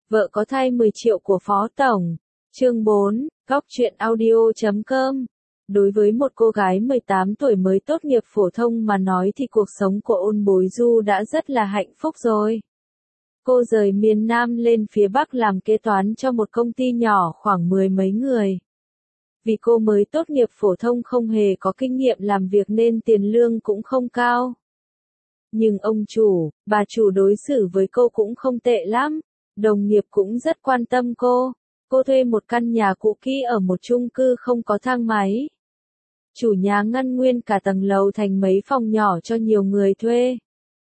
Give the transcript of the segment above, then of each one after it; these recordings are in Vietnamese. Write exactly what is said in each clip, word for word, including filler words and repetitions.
Vợ có thai mười triệu của Phó Tổng. Chương bốn, góc truyện audio chấm com. Đối với một cô gái mười tám tuổi mới tốt nghiệp phổ thông mà nói thì cuộc sống của Ôn Bối Du đã rất là hạnh phúc rồi. Cô rời miền Nam lên phía Bắc làm kế toán cho một công ty nhỏ khoảng mười mấy người. Vì cô mới tốt nghiệp phổ thông không hề có kinh nghiệm làm việc nên tiền lương cũng không cao. Nhưng ông chủ, bà chủ đối xử với cô cũng không tệ lắm, đồng nghiệp cũng rất quan tâm cô. Cô thuê một căn nhà cũ kỹ ở một chung cư không có thang máy. Chủ nhà ngăn nguyên cả tầng lầu thành mấy phòng nhỏ cho nhiều người thuê.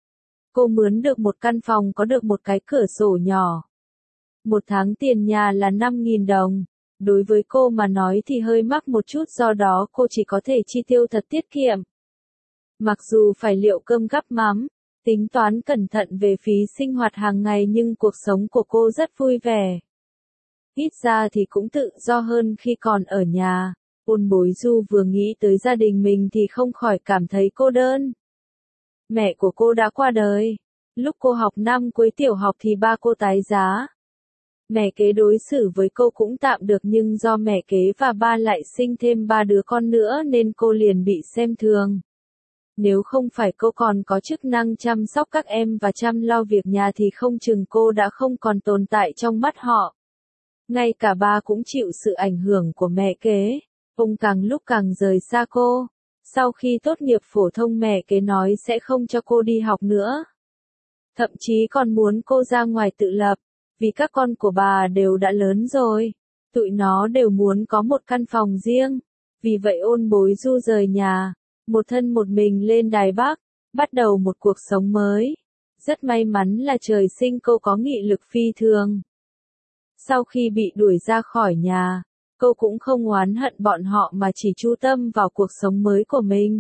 Cô mướn được một căn phòng có được một cái cửa sổ nhỏ. Một tháng tiền nhà là năm nghìn đồng. Đối với cô mà nói thì hơi mắc một chút, do đó cô chỉ có thể chi tiêu thật tiết kiệm. Mặc dù phải liệu cơm gắp mắm, tính toán cẩn thận về phí sinh hoạt hàng ngày nhưng cuộc sống của cô rất vui vẻ. Ít ra thì cũng tự do hơn khi còn ở nhà. Ôn Bối Du vừa nghĩ tới gia đình mình thì không khỏi cảm thấy cô đơn. Mẹ của cô đã qua đời. Lúc cô học năm cuối tiểu học thì ba cô tái giá. Mẹ kế đối xử với cô cũng tạm được nhưng do mẹ kế và ba lại sinh thêm ba đứa con nữa nên cô liền bị xem thường. Nếu không phải cô còn có chức năng chăm sóc các em và chăm lo việc nhà thì không chừng cô đã không còn tồn tại trong mắt họ. Ngay cả ba cũng chịu sự ảnh hưởng của mẹ kế. Ông càng lúc càng rời xa cô. Sau khi tốt nghiệp phổ thông mẹ kế nói sẽ không cho cô đi học nữa. Thậm chí còn muốn cô ra ngoài tự lập. Vì các con của bà đều đã lớn rồi. Tụi nó đều muốn có một căn phòng riêng. Vì vậy Ôn Bối Du rời nhà. Một thân một mình lên Đài Bắc. Bắt đầu một cuộc sống mới. Rất may mắn là trời sinh cô có nghị lực phi thường. Sau khi bị đuổi ra khỏi nhà, cô cũng không oán hận bọn họ mà chỉ chú tâm vào cuộc sống mới của mình.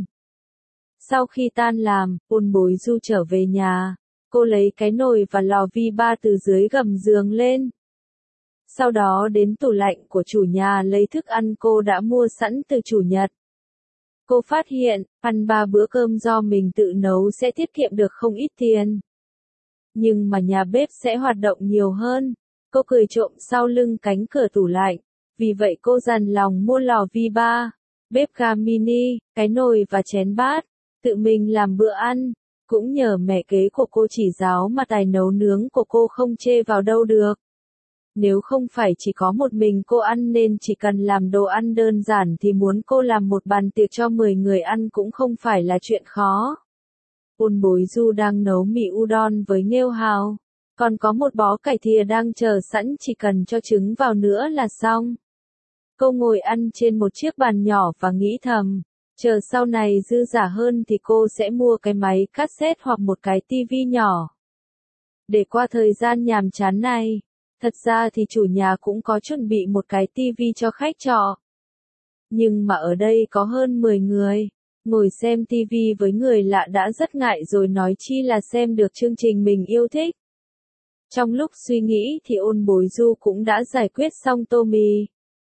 Sau khi tan làm, Ôn Bối Du trở về nhà. Cô lấy cái nồi và lò vi ba từ dưới gầm giường lên. Sau đó đến tủ lạnh của chủ nhà lấy thức ăn cô đã mua sẵn từ chủ nhật. Cô phát hiện, ăn ba bữa cơm do mình tự nấu sẽ tiết kiệm được không ít tiền. Nhưng mà nhà bếp sẽ hoạt động nhiều hơn. Cô cười trộm sau lưng cánh cửa tủ lạnh. Vì vậy cô dằn lòng mua lò vi ba, bếp ga mini, cái nồi và chén bát. Tự mình làm bữa ăn. Cũng nhờ mẹ kế của cô chỉ giáo mà tài nấu nướng của cô không chê vào đâu được. Nếu không phải chỉ có một mình cô ăn nên chỉ cần làm đồ ăn đơn giản thì muốn cô làm một bàn tiệc cho mười người ăn cũng không phải là chuyện khó. Ôn Bối Du đang nấu mì udon với nghêu hào. Còn có một bó cải thìa đang chờ sẵn, chỉ cần cho trứng vào nữa là xong. Cô ngồi ăn trên một chiếc bàn nhỏ và nghĩ thầm. Chờ sau này dư giả hơn thì cô sẽ mua cái máy cassette hoặc một cái tivi nhỏ. Để qua thời gian nhàm chán này. Thật ra thì chủ nhà cũng có chuẩn bị một cái tivi cho khách trọ. Nhưng mà ở đây có hơn mười người. Ngồi xem tivi với người lạ đã rất ngại rồi nói chi là xem được chương trình mình yêu thích. Trong lúc suy nghĩ thì Ôn Bối Du cũng đã giải quyết xong tô mì.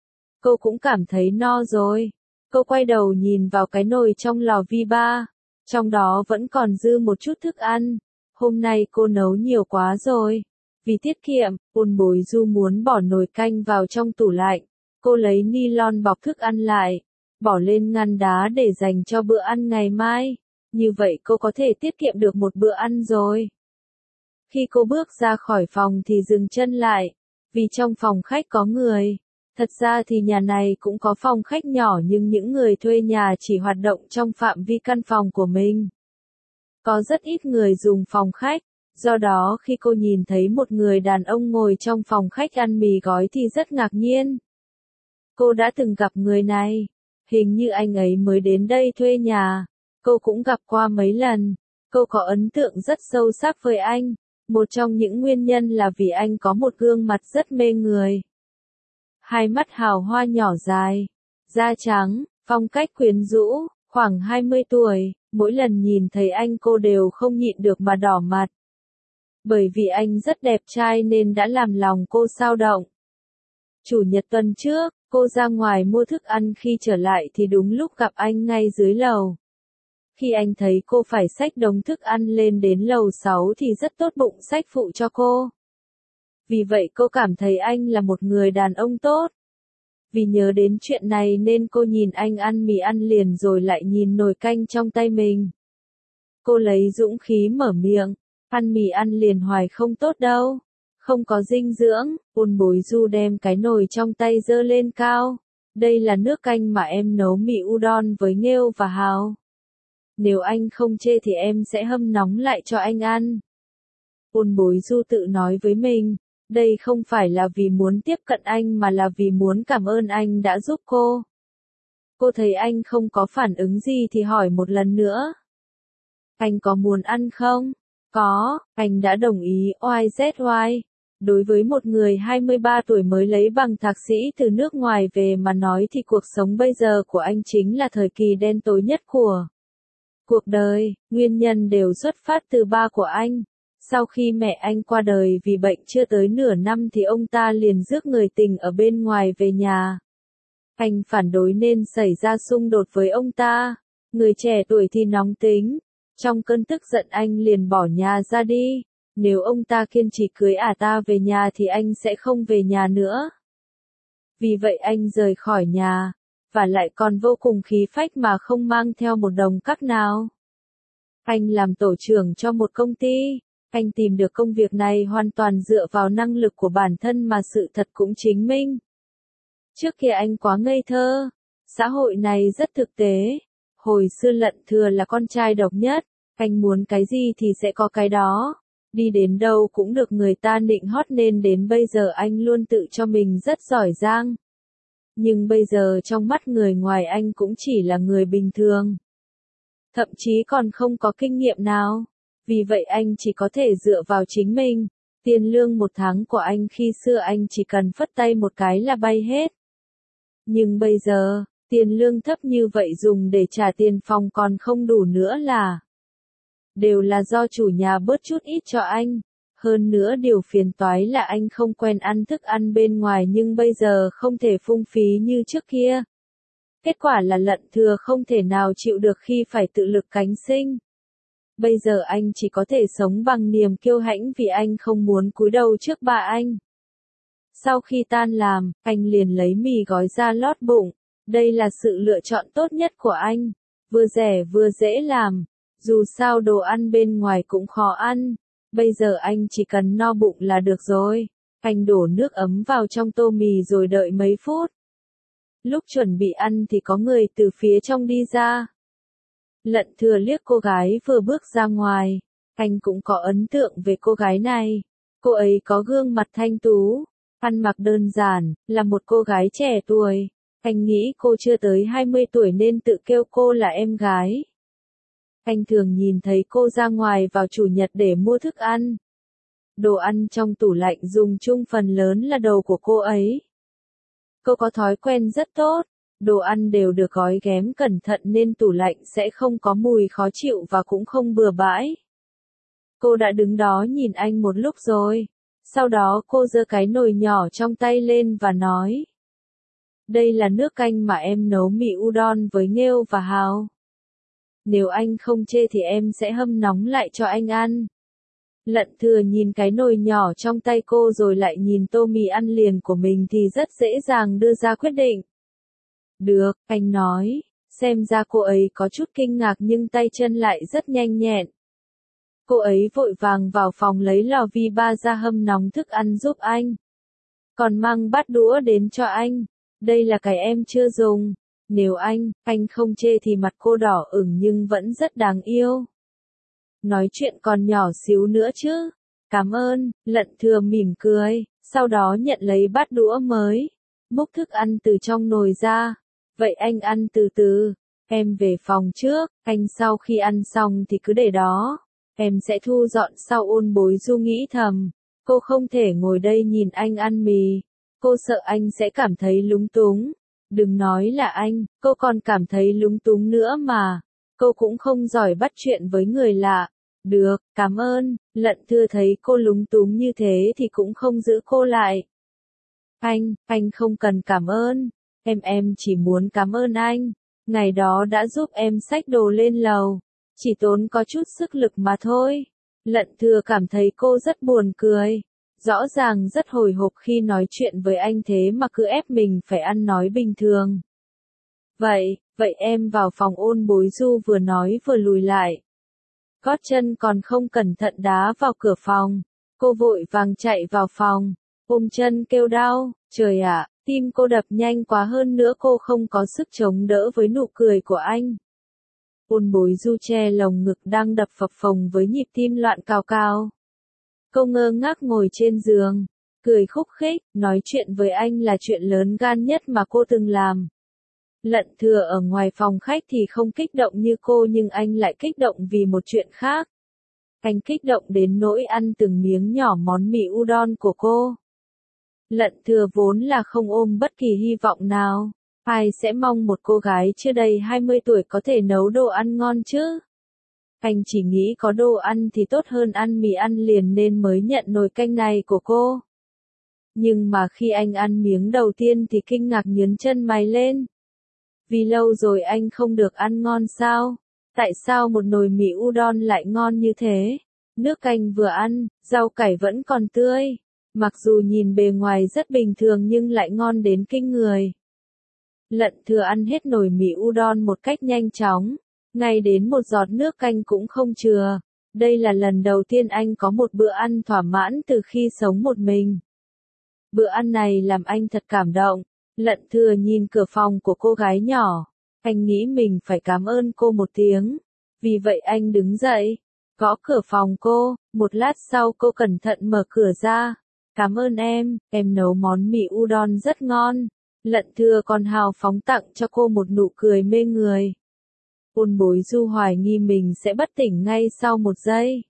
Cô cũng cảm thấy no rồi. Cô quay đầu nhìn vào cái nồi trong lò vi ba. Trong đó vẫn còn dư một chút thức ăn. Hôm nay cô nấu nhiều quá rồi. Vì tiết kiệm, Ôn Bối Du muốn bỏ nồi canh vào trong tủ lạnh. Cô lấy nylon bọc thức ăn lại. Bỏ lên ngăn đá để dành cho bữa ăn ngày mai. Như vậy cô có thể tiết kiệm được một bữa ăn rồi. Khi cô bước ra khỏi phòng thì dừng chân lại. Vì trong phòng khách có người. Thật ra thì nhà này cũng có phòng khách nhỏ nhưng những người thuê nhà chỉ hoạt động trong phạm vi căn phòng của mình. Có rất ít người dùng phòng khách, do đó khi cô nhìn thấy một người đàn ông ngồi trong phòng khách ăn mì gói thì rất ngạc nhiên. Cô đã từng gặp người này, hình như anh ấy mới đến đây thuê nhà, cô cũng gặp qua mấy lần, cô có ấn tượng rất sâu sắc với anh, một trong những nguyên nhân là vì anh có một gương mặt rất mê người. Hai mắt hào hoa nhỏ dài, da trắng, phong cách quyến rũ, khoảng hai mươi tuổi, mỗi lần nhìn thấy anh cô đều không nhịn được mà đỏ mặt. Bởi vì anh rất đẹp trai nên đã làm lòng cô xao động. Chủ nhật tuần trước, cô ra ngoài mua thức ăn, khi trở lại thì đúng lúc gặp anh ngay dưới lầu. Khi anh thấy cô phải xách đống thức ăn lên đến lầu sáu thì rất tốt bụng xách phụ cho cô. Vì vậy cô cảm thấy anh là một người đàn ông tốt. Vì nhớ đến chuyện này nên cô nhìn anh ăn mì ăn liền rồi lại nhìn nồi canh trong tay mình. Cô lấy dũng khí mở miệng, ăn mì ăn liền hoài không tốt đâu, không có dinh dưỡng. Ôn Bối Du đem cái nồi trong tay giơ lên cao. Đây là nước canh mà em nấu mì udon với nghêu và hào. Nếu anh không chê thì em sẽ hâm nóng lại cho anh ăn. Ôn Bối Du tự nói với mình, đây không phải là vì muốn tiếp cận anh mà là vì muốn cảm ơn anh đã giúp cô. Cô thấy anh không có phản ứng gì thì hỏi một lần nữa. Anh có muốn ăn không? Có, anh đã đồng ý. oai dét oai. Đối với một người hai mươi ba tuổi mới lấy bằng thạc sĩ từ nước ngoài về mà nói thì cuộc sống bây giờ của anh chính là thời kỳ đen tối nhất của cuộc đời. Nguyên nhân đều xuất phát từ ba của anh. Sau khi mẹ anh qua đời vì bệnh chưa tới nửa năm thì ông ta liền rước người tình ở bên ngoài về nhà. Anh phản đối nên xảy ra xung đột với ông ta. Người trẻ tuổi thì nóng tính. Trong cơn tức giận anh liền bỏ nhà ra đi. Nếu ông ta kiên trì cưới ả ta về nhà thì anh sẽ không về nhà nữa. Vì vậy anh rời khỏi nhà, và lại còn vô cùng khí phách mà không mang theo một đồng cắc nào. Anh làm tổ trưởng cho một công ty. Anh tìm được công việc này hoàn toàn dựa vào năng lực của bản thân mà sự thật cũng chứng minh. Trước kia anh quá ngây thơ. Xã hội này rất thực tế. Hồi xưa Lận Thừa là con trai độc nhất. Anh muốn cái gì thì sẽ có cái đó. Đi đến đâu cũng được người ta nịnh hót nên đến bây giờ anh luôn tự cho mình rất giỏi giang. Nhưng bây giờ trong mắt người ngoài anh cũng chỉ là người bình thường. Thậm chí còn không có kinh nghiệm nào. Vì vậy anh chỉ có thể dựa vào chính mình. Tiền lương một tháng của anh khi xưa anh chỉ cần phất tay một cái là bay hết. Nhưng bây giờ, tiền lương thấp như vậy dùng để trả tiền phòng còn không đủ nữa là. Đều là do chủ nhà bớt chút ít cho anh. Hơn nữa điều phiền toái là anh không quen ăn thức ăn bên ngoài nhưng bây giờ không thể phung phí như trước kia. Kết quả là Lận Thừa không thể nào chịu được khi phải tự lực cánh sinh. Bây giờ anh chỉ có thể sống bằng niềm kiêu hãnh vì anh không muốn cúi đầu trước bà anh. Sau khi tan làm, anh liền lấy mì gói ra lót bụng. Đây là sự lựa chọn tốt nhất của anh. Vừa rẻ vừa dễ làm. Dù sao đồ ăn bên ngoài cũng khó ăn. Bây giờ anh chỉ cần no bụng là được rồi. Anh đổ nước ấm vào trong tô mì rồi đợi mấy phút. Lúc chuẩn bị ăn thì có người từ phía trong đi ra. Lận Thừa liếc cô gái vừa bước ra ngoài. Anh cũng có ấn tượng về cô gái này. Cô ấy có gương mặt thanh tú, ăn mặc đơn giản, là một cô gái trẻ tuổi. Anh nghĩ cô chưa tới hai mươi tuổi nên tự kêu cô là em gái. Anh thường nhìn thấy cô ra ngoài vào chủ nhật để mua thức ăn. Đồ ăn trong tủ lạnh dùng chung phần lớn là đồ của cô ấy. Cô có thói quen rất tốt. Đồ ăn đều được gói ghém cẩn thận nên tủ lạnh sẽ không có mùi khó chịu và cũng không bừa bãi. Cô đã đứng đó nhìn anh một lúc rồi. Sau đó cô giơ cái nồi nhỏ trong tay lên và nói. Đây là nước canh mà em nấu mì udon với nghêu và hào. Nếu anh không chê thì em sẽ hâm nóng lại cho anh ăn. Lận Thừa nhìn cái nồi nhỏ trong tay cô rồi lại nhìn tô mì ăn liền của mình thì rất dễ dàng đưa ra quyết định. Được, anh nói, xem ra cô ấy có chút kinh ngạc nhưng tay chân lại rất nhanh nhẹn. Cô ấy vội vàng vào phòng lấy lò vi ba ra hâm nóng thức ăn giúp anh. Còn mang bát đũa đến cho anh. Đây là cái em chưa dùng. Nếu anh, anh không chê thì mặt cô đỏ ửng nhưng vẫn rất đáng yêu. Nói chuyện còn nhỏ xíu nữa chứ. Cảm ơn, Lận Thừa mỉm cười, sau đó nhận lấy bát đũa mới. Múc thức ăn từ trong nồi ra. Vậy anh ăn từ từ. Em về phòng trước, anh sau khi ăn xong thì cứ để đó. Em sẽ thu dọn sau. Ôn Bối Du nghĩ thầm. Cô không thể ngồi đây nhìn anh ăn mì. Cô sợ anh sẽ cảm thấy lúng túng. Đừng nói là anh, cô còn cảm thấy lúng túng nữa mà. Cô cũng không giỏi bắt chuyện với người lạ. Được, cảm ơn. Lận Thừa thấy cô lúng túng như thế thì cũng không giữ cô lại. Anh, anh không cần cảm ơn. Em em chỉ muốn cảm ơn anh. Ngày đó đã giúp em xách đồ lên lầu. Chỉ tốn có chút sức lực mà thôi. Lận Thừa cảm thấy cô rất buồn cười. Rõ ràng rất hồi hộp khi nói chuyện với anh thế mà cứ ép mình phải ăn nói bình thường. Vậy, vậy em vào phòng Ôn Bối Du vừa nói vừa lùi lại. Gót chân còn không cẩn thận đá vào cửa phòng. Cô vội vàng chạy vào phòng, ôm chân kêu đau, trời ạ, tim cô đập nhanh quá hơn nữa cô không có sức chống đỡ với nụ cười của anh. Ôn Bối Du che lồng ngực đang đập phập phồng với nhịp tim loạn cào cào. Cô ngơ ngác ngồi trên giường, cười khúc khích, nói chuyện với anh là chuyện lớn gan nhất mà cô từng làm. Lận Thừa ở ngoài phòng khách thì không kích động như cô nhưng anh lại kích động vì một chuyện khác. Anh kích động đến nỗi ăn từng miếng nhỏ món mì udon của cô. Lận Thừa vốn là không ôm bất kỳ hy vọng nào. Ai sẽ mong một cô gái chưa đầy hai mươi tuổi có thể nấu đồ ăn ngon chứ? Anh chỉ nghĩ có đồ ăn thì tốt hơn ăn mì ăn liền nên mới nhận nồi canh này của cô. Nhưng mà khi anh ăn miếng đầu tiên thì kinh ngạc nhướng chân mày lên. Vì lâu rồi anh không được ăn ngon sao? Tại sao một nồi mì udon lại ngon như thế? Nước canh vừa ăn, rau cải vẫn còn tươi. Mặc dù nhìn bề ngoài rất bình thường nhưng lại ngon đến kinh người. Lận Thừa ăn hết nồi mì udon một cách nhanh chóng. Ngay đến một giọt nước canh cũng không chừa. Đây là lần đầu tiên anh có một bữa ăn thỏa mãn từ khi sống một mình. Bữa ăn này làm anh thật cảm động. Lận Thừa nhìn cửa phòng của cô gái nhỏ. Anh nghĩ mình phải cảm ơn cô một tiếng. Vì vậy anh đứng dậy, gõ cửa phòng cô. Một lát sau cô cẩn thận mở cửa ra. Cảm ơn em, em nấu món mì udon rất ngon. Lận Thừa còn hào phóng tặng cho cô một nụ cười mê người. Ôn Bối Du hoài nghi mình sẽ bất tỉnh ngay sau một giây.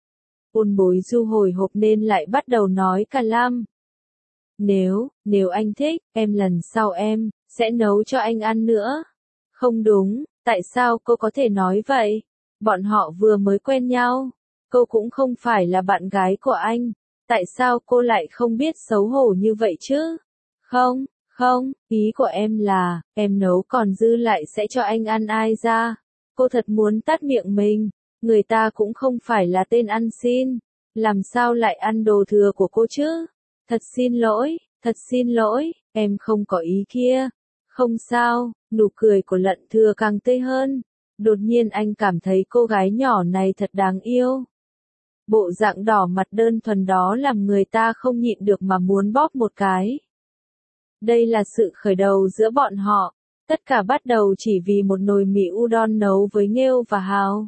Ôn Bối Du hồi hộp nên lại bắt đầu nói cả lam. Nếu, nếu anh thích, em lần sau em, sẽ nấu cho anh ăn nữa. Không đúng, tại sao cô có thể nói vậy? Bọn họ vừa mới quen nhau. Cô cũng không phải là bạn gái của anh. Tại sao cô lại không biết xấu hổ như vậy chứ? Không, không, ý của em là, em nấu còn dư lại sẽ cho anh ăn ai ra? Cô thật muốn tát miệng mình. Người ta cũng không phải là tên ăn xin. Làm sao lại ăn đồ thừa của cô chứ? Thật xin lỗi, thật xin lỗi, em không có ý kia. Không sao, nụ cười của Lận Thừa càng tươi hơn. Đột nhiên anh cảm thấy cô gái nhỏ này thật đáng yêu. Bộ dạng đỏ mặt đơn thuần đó làm người ta không nhịn được mà muốn bóp một cái. Đây là sự khởi đầu giữa bọn họ. Tất cả bắt đầu chỉ vì một nồi mì udon nấu với nghêu và hào.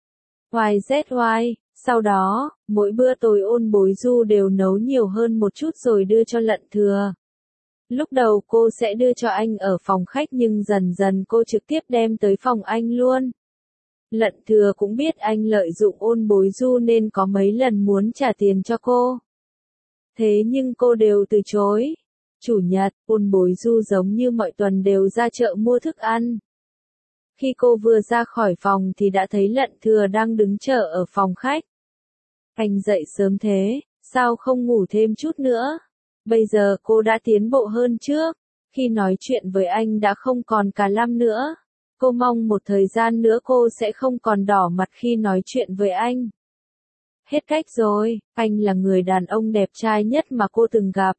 Y Z Y, sau đó, mỗi bữa tối Ôn Bối Du đều nấu nhiều hơn một chút rồi đưa cho Lận Thừa. Lúc đầu cô sẽ đưa cho anh ở phòng khách nhưng dần dần cô trực tiếp đem tới phòng anh luôn. Lận Thừa cũng biết anh lợi dụng Ôn Bối Du nên có mấy lần muốn trả tiền cho cô. Thế nhưng cô đều từ chối. Chủ nhật, Ôn Bối Du giống như mọi tuần đều ra chợ mua thức ăn. Khi cô vừa ra khỏi phòng thì đã thấy Lận Thừa đang đứng chờ ở phòng khách. Anh dậy sớm thế, sao không ngủ thêm chút nữa? Bây giờ cô đã tiến bộ hơn trước. Khi nói chuyện với anh đã không còn cả lăm nữa. Cô mong một thời gian nữa cô sẽ không còn đỏ mặt khi nói chuyện với anh. Hết cách rồi, anh là người đàn ông đẹp trai nhất mà cô từng gặp.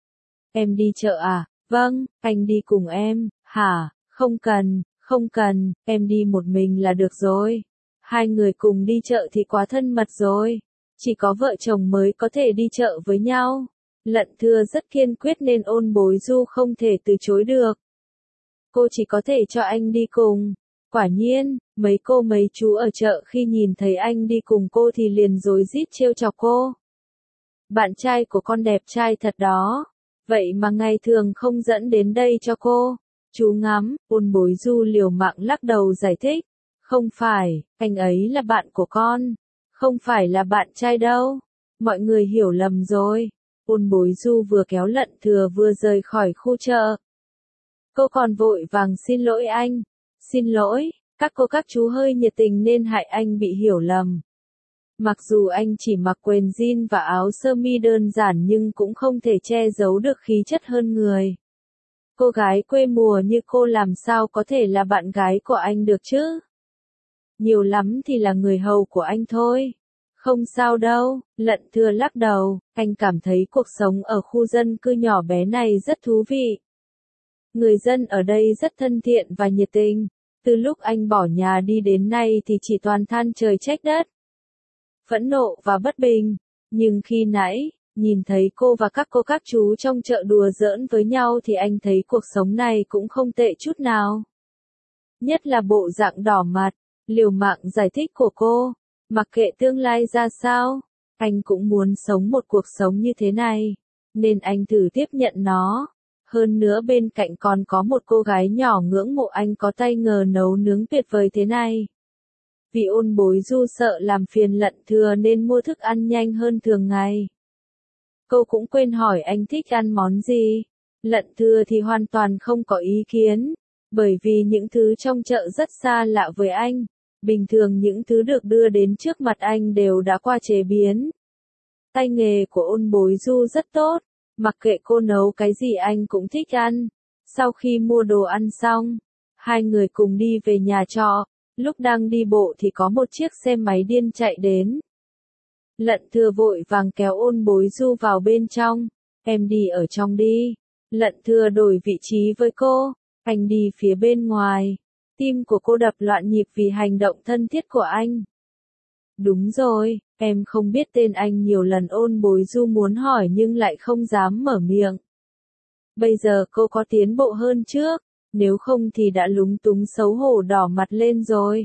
Em đi chợ à? Vâng, anh đi cùng em. Hả? Không cần, không cần, em đi một mình là được rồi. Hai người cùng đi chợ thì quá thân mật rồi. Chỉ có vợ chồng mới có thể đi chợ với nhau. Lận Thừa rất kiên quyết nên Ôn Bối Du không thể từ chối được. Cô chỉ có thể cho anh đi cùng. Quả nhiên, mấy cô mấy chú ở chợ khi nhìn thấy anh đi cùng cô thì liền rối rít trêu chọc cô. Bạn trai của con đẹp trai thật đó. Vậy mà ngày thường không dẫn đến đây cho cô. Chú ngắm, Ôn Bối Du liều mạng lắc đầu giải thích. Không phải, anh ấy là bạn của con. Không phải là bạn trai đâu. Mọi người hiểu lầm rồi. Ôn Bối Du vừa kéo Lận Thừa vừa rời khỏi khu chợ. Cô còn vội vàng xin lỗi anh. Xin lỗi, các cô các chú hơi nhiệt tình nên hại anh bị hiểu lầm. Mặc dù anh chỉ mặc quần jean và áo sơ mi đơn giản nhưng cũng không thể che giấu được khí chất hơn người. Cô gái quê mùa như cô làm sao có thể là bạn gái của anh được chứ? Nhiều lắm thì là người hầu của anh thôi. Không sao đâu, Lận Thừa lắc đầu, anh cảm thấy cuộc sống ở khu dân cư nhỏ bé này rất thú vị. Người dân ở đây rất thân thiện và nhiệt tình, từ lúc anh bỏ nhà đi đến nay thì chỉ toàn than trời trách đất. Phẫn nộ và bất bình, nhưng khi nãy, nhìn thấy cô và các cô các chú trong chợ đùa giỡn với nhau thì anh thấy cuộc sống này cũng không tệ chút nào. Nhất là bộ dạng đỏ mặt, liều mạng giải thích của cô, mặc kệ tương lai ra sao, anh cũng muốn sống một cuộc sống như thế này, nên anh thử tiếp nhận nó. Hơn nữa bên cạnh còn có một cô gái nhỏ ngưỡng mộ anh có tay nghề nấu nướng tuyệt vời thế này. Vì Ôn Bối Du sợ làm phiền Lận Thừa nên mua thức ăn nhanh hơn thường ngày. Cô cũng quên hỏi anh thích ăn món gì. Lận Thừa thì hoàn toàn không có ý kiến, bởi vì những thứ trong chợ rất xa lạ với anh. Bình thường những thứ được đưa đến trước mặt anh đều đã qua chế biến. Tay nghề của Ôn Bối Du rất tốt, mặc kệ cô nấu cái gì anh cũng thích ăn. Sau khi mua đồ ăn xong, hai người cùng đi về nhà trọ. Lúc đang đi bộ thì có một chiếc xe máy điên chạy đến. Lận Thừa vội vàng kéo Ôn Bối Du vào bên trong. Em đi ở trong đi. Lận Thừa đổi vị trí với cô. Anh đi phía bên ngoài. Tim của cô đập loạn nhịp vì hành động thân thiết của anh. Đúng rồi, em không biết tên anh nhiều lần Ôn Bối Du muốn hỏi nhưng lại không dám mở miệng. Bây giờ cô có tiến bộ hơn trước. Nếu không thì đã lúng túng xấu hổ đỏ mặt lên rồi.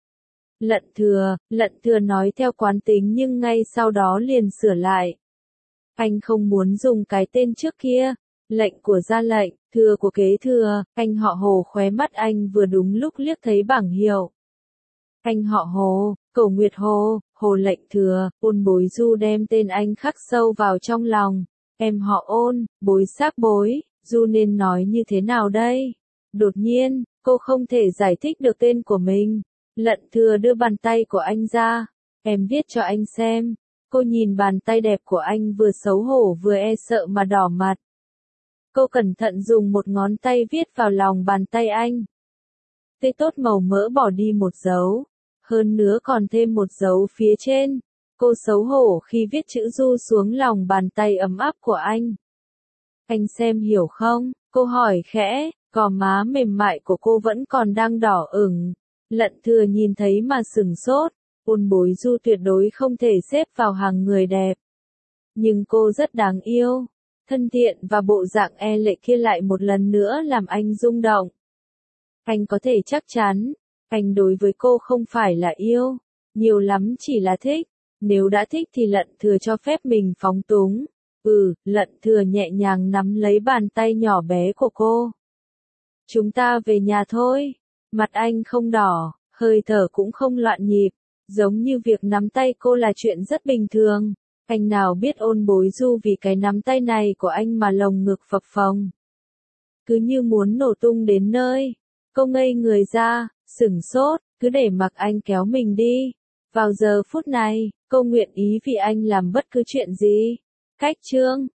Lận Thừa, Lận Thừa nói theo quán tính nhưng ngay sau đó liền sửa lại. Anh không muốn dùng cái tên trước kia. Lệnh của ra lệnh, thừa của kế thừa, anh họ Hồ khóe mắt anh vừa đúng lúc liếc thấy bảng hiệu. Anh họ Hồ, Cổ Nguyệt Hồ, Hồ lệnh thừa, Ôn Bối Du đem tên anh khắc sâu vào trong lòng. Em họ Ôn, bối xác bối, Du nên nói như thế nào đây? Đột nhiên, cô không thể giải thích được tên của mình. Lận Thừa đưa bàn tay của anh ra. Em viết cho anh xem. Cô nhìn bàn tay đẹp của anh vừa xấu hổ vừa e sợ mà đỏ mặt. Cô cẩn thận dùng một ngón tay viết vào lòng bàn tay anh. Tê tốt màu mỡ bỏ đi một dấu. Hơn nữa còn thêm một dấu phía trên. Cô xấu hổ khi viết chữ Du xuống lòng bàn tay ấm áp của anh. Anh xem hiểu không? Cô hỏi khẽ. Gò má mềm mại của cô vẫn còn đang đỏ ửng. Lận Thừa nhìn thấy mà sửng sốt. Ôn Bối Du tuyệt đối không thể xếp vào hàng người đẹp. Nhưng cô rất đáng yêu. Thân thiện và bộ dạng e lệ kia lại một lần nữa làm anh rung động. Anh có thể chắc chắn, anh đối với cô không phải là yêu. Nhiều lắm chỉ là thích. Nếu đã thích thì Lận Thừa cho phép mình phóng túng. Ừ, Lận Thừa nhẹ nhàng nắm lấy bàn tay nhỏ bé của cô. Chúng ta về nhà thôi. Mặt anh không đỏ, hơi thở cũng không loạn nhịp. Giống như việc nắm tay cô là chuyện rất bình thường. Anh nào biết Ôn Bối Du vì cái nắm tay này của anh mà lồng ngực phập phồng. Cứ như muốn nổ tung đến nơi. Cô ngây người ra, sửng sốt, cứ để mặc anh kéo mình đi. Vào giờ phút này, cô nguyện ý vì anh làm bất cứ chuyện gì. Cách chương